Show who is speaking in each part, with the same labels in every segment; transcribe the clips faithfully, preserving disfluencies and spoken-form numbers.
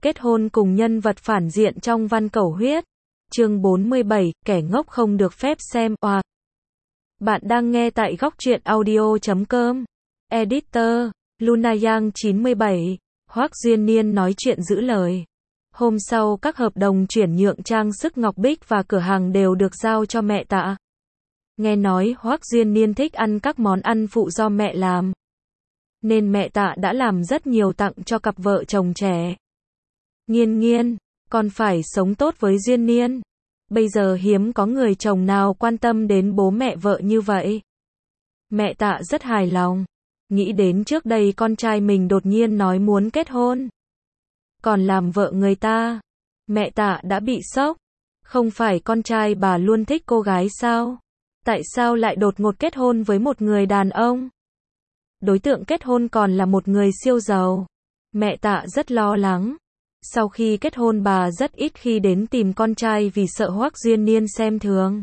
Speaker 1: Kết hôn cùng nhân vật phản diện trong Văn Cẩu Huyết. Chương bốn mươi bảy, kẻ ngốc không được phép xem oa. Bạn đang nghe tại góc truyện audio chấm com. Editor, Luna Yang chín mươi bảy. Hoắc Duyên Niên nói chuyện giữ lời. Hôm sau các hợp đồng chuyển nhượng trang sức Ngọc Bích và cửa hàng đều được giao cho mẹ Tạ. Nghe nói Hoắc Duyên Niên thích ăn các món ăn phụ do mẹ làm, nên mẹ Tạ đã làm rất nhiều tặng cho cặp vợ chồng trẻ. Nghiên nghiên, con phải sống tốt với Duyên Niên. Bây giờ hiếm có người chồng nào quan tâm đến bố mẹ vợ như vậy. Mẹ Tạ rất hài lòng. Nghĩ đến trước đây con trai mình đột nhiên nói muốn kết hôn, còn làm vợ người ta. Mẹ Tạ đã bị sốc. Không phải con trai bà luôn thích cô gái sao? Tại sao lại đột ngột kết hôn với một người đàn ông? Đối tượng kết hôn còn là một người siêu giàu. Mẹ Tạ rất lo lắng. Sau khi kết hôn bà rất ít khi đến tìm con trai vì sợ Hoắc Duyên Niên xem thường.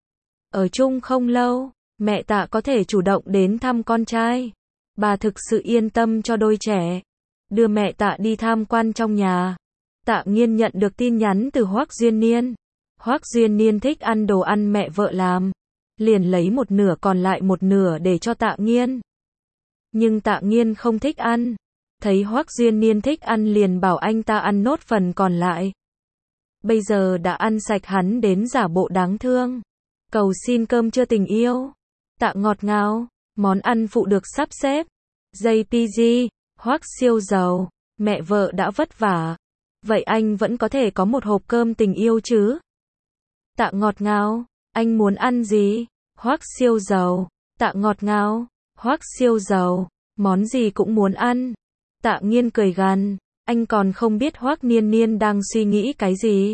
Speaker 1: Ở chung không lâu, mẹ Tạ có thể chủ động đến thăm con trai. Bà thực sự yên tâm cho đôi trẻ. Đưa mẹ Tạ đi tham quan trong nhà. Tạ Nghiên nhận được tin nhắn từ Hoắc Duyên Niên. Hoắc Duyên Niên thích ăn đồ ăn mẹ vợ làm, liền lấy một nửa còn lại một nửa để cho Tạ Nghiên. Nhưng Tạ Nghiên không thích ăn. Thấy Hoắc Duyên Niên thích ăn liền bảo anh ta ăn nốt phần còn lại. Bây giờ đã ăn sạch hắn đến giả bộ đáng thương. Cầu xin cơm trưa tình yêu. Tạ ngọt ngào, món ăn phụ được sắp xếp. gi pê giê, Hoắc siêu giàu, mẹ vợ đã vất vả. Vậy anh vẫn có thể có một hộp cơm tình yêu chứ? Tạ ngọt ngào, anh muốn ăn gì? Hoắc siêu giàu, Tạ ngọt ngào, Hoắc siêu giàu, món gì cũng muốn ăn. Tạ Nghiên cười gằn, anh còn không biết Hoắc Niên Niên đang suy nghĩ cái gì.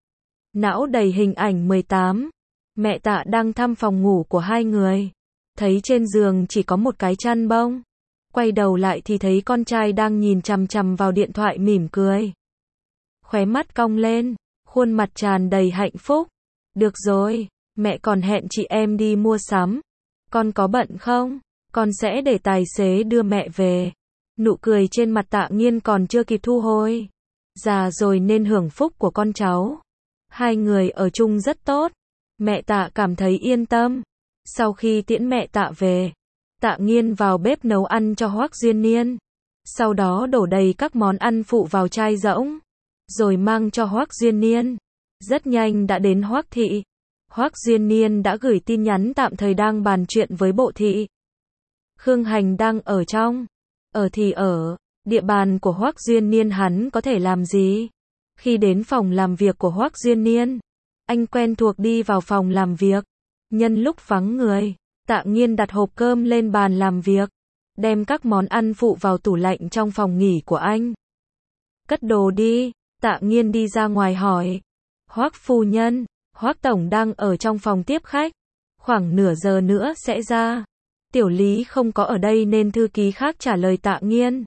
Speaker 1: Não đầy hình ảnh mười tám. Mẹ Tạ đang thăm phòng ngủ của hai người. Thấy trên giường chỉ có một cái chăn bông. Quay đầu lại thì thấy con trai đang nhìn chằm chằm vào điện thoại mỉm cười. Khóe mắt cong lên, khuôn mặt tràn đầy hạnh phúc. Được rồi, mẹ còn hẹn chị em đi mua sắm. Con có bận không? Con sẽ để tài xế đưa mẹ về. Nụ cười trên mặt Tạ Nghiên còn chưa kịp thu hồi. Già rồi nên hưởng phúc của con cháu. Hai người ở chung rất tốt. Mẹ Tạ cảm thấy yên tâm. Sau khi tiễn mẹ Tạ về, Tạ Nghiên vào bếp nấu ăn cho Hoắc Duyên Niên. Sau đó đổ đầy các món ăn phụ vào chai rỗng, rồi mang cho Hoắc Duyên Niên. Rất nhanh đã đến Hoắc thị. Hoắc Duyên Niên đã gửi tin nhắn tạm thời đang bàn chuyện với bộ thị. Khương Hành đang ở trong. Ở thì ở, địa bàn của Hoắc Duyên Niên hắn có thể làm gì? Khi đến phòng làm việc của Hoắc Duyên Niên, anh quen thuộc đi vào phòng làm việc. Nhân lúc vắng người, Tạ Nghiên đặt hộp cơm lên bàn làm việc, đem các món ăn phụ vào tủ lạnh trong phòng nghỉ của anh. Cất đồ đi. Tạ Nghiên đi ra ngoài hỏi. Hoắc phu nhân, Hoắc tổng đang ở trong phòng tiếp khách. Khoảng nửa giờ nữa sẽ ra. Tiểu Lý không có ở đây nên thư ký khác trả lời Tạ Nghiên.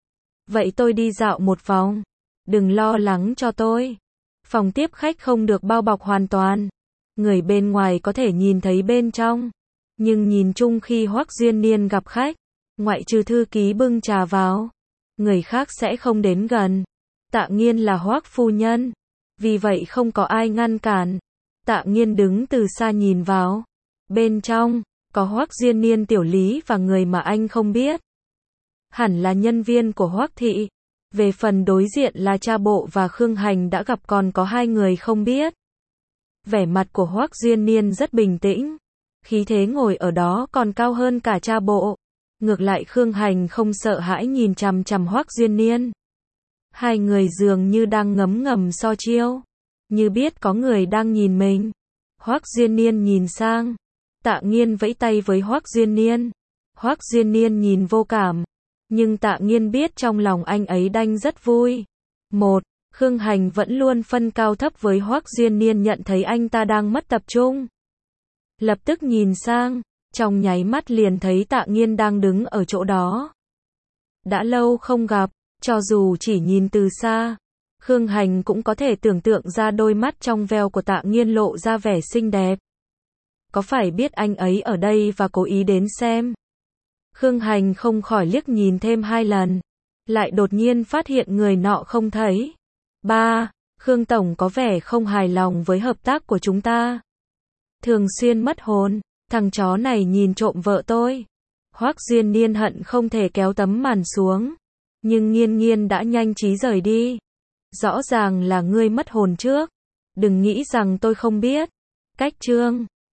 Speaker 1: Vậy tôi đi dạo một vòng. Đừng lo lắng cho tôi. Phòng tiếp khách không được bao bọc hoàn toàn. Người bên ngoài có thể nhìn thấy bên trong. Nhưng nhìn chung khi Hoắc Duyên Niên gặp khách, ngoại trừ thư ký bưng trà vào, người khác sẽ không đến gần. Tạ Nghiên là Hoắc phu nhân, vì vậy không có ai ngăn cản. Tạ Nghiên đứng từ xa nhìn vào. Bên trong có Hoắc Duyên Niên, Tiểu Lý và người mà anh không biết. Hẳn là nhân viên của Hoắc thị. Về phần đối diện là cha bộ và Khương Hành đã gặp còn có hai người không biết. Vẻ mặt của Hoắc Duyên Niên rất bình tĩnh. Khí thế ngồi ở đó còn cao hơn cả cha bộ. Ngược lại Khương Hành không sợ hãi nhìn chằm chằm Hoắc Duyên Niên. Hai người dường như đang ngấm ngầm so chiêu. Như biết có người đang nhìn mình. Hoắc Duyên Niên nhìn sang. Tạ Nghiên vẫy tay với Hoắc Duyên Niên. Hoắc Duyên Niên nhìn vô cảm. Nhưng Tạ Nghiên biết trong lòng anh ấy đang rất vui. Một, Khương Hành vẫn luôn phân cao thấp với Hoắc Duyên Niên, nhận thấy anh ta đang mất tập trung. Lập tức nhìn sang, trong nháy mắt liền thấy Tạ Nghiên đang đứng ở chỗ đó. Đã lâu không gặp, cho dù chỉ nhìn từ xa, Khương Hành cũng có thể tưởng tượng ra đôi mắt trong veo của Tạ Nghiên lộ ra vẻ xinh đẹp. Có phải biết anh ấy ở đây và cố ý đến xem? Khương Hành không khỏi liếc nhìn thêm hai lần, lại đột nhiên phát hiện người nọ không thấy. ba. Khương Tổng có vẻ không hài lòng với hợp tác của chúng ta. Thường xuyên mất hồn, thằng chó này nhìn trộm vợ tôi. Hoắc Duyên Niên hận không thể kéo tấm màn xuống. Nhưng Nghiên Nghiên đã nhanh trí rời đi. Rõ ràng là ngươi mất hồn trước. Đừng nghĩ rằng tôi không biết. Cách chương